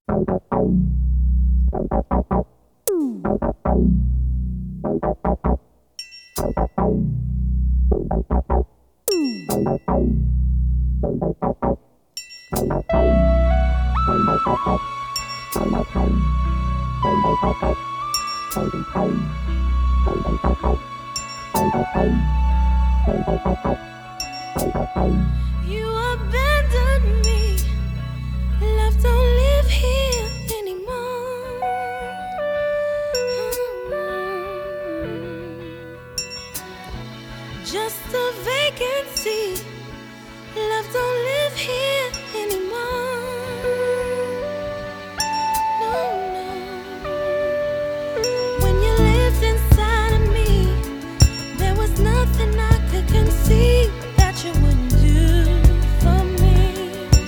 You abandoned me. Love don't live here anymore. Just a vacancy. Love don't live here anymore. No, no. When you lived inside of me, there was nothing I could conceive that you wouldn't do for me.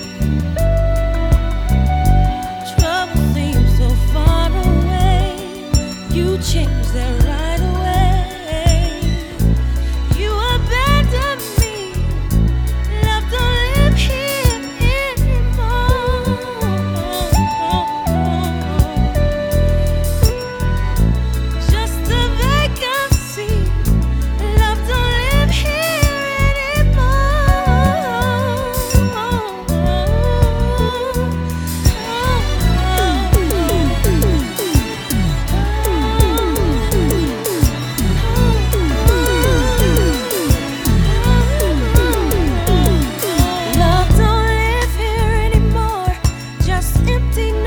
Trouble seems so far away. You changed that right away. You abandoned me. Love don't live here anymore. Just a vacancy. Love don't live here anymore. Love don't live here anymore. Just emptiness.